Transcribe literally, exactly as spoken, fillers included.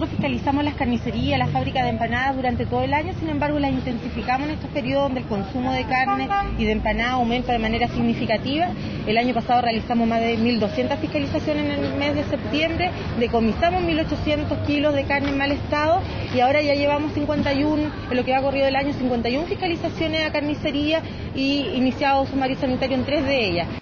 nosotros fiscalizamos las carnicerías, las fábricas de empanadas durante todo el año, sin embargo las intensificamos en estos periodos donde el consumo de carne y de empanadas aumenta de manera significativa. El año pasado realizamos más de mil doscientas fiscalizaciones en el mes de septiembre, decomisamos mil ochocientos kilos de carne en mal estado y ahora ya llevamos cincuenta y uno, en lo que va corrido el año, cincuenta y una fiscalizaciones a carnicería y iniciado sumario sanitario en tres de ellas.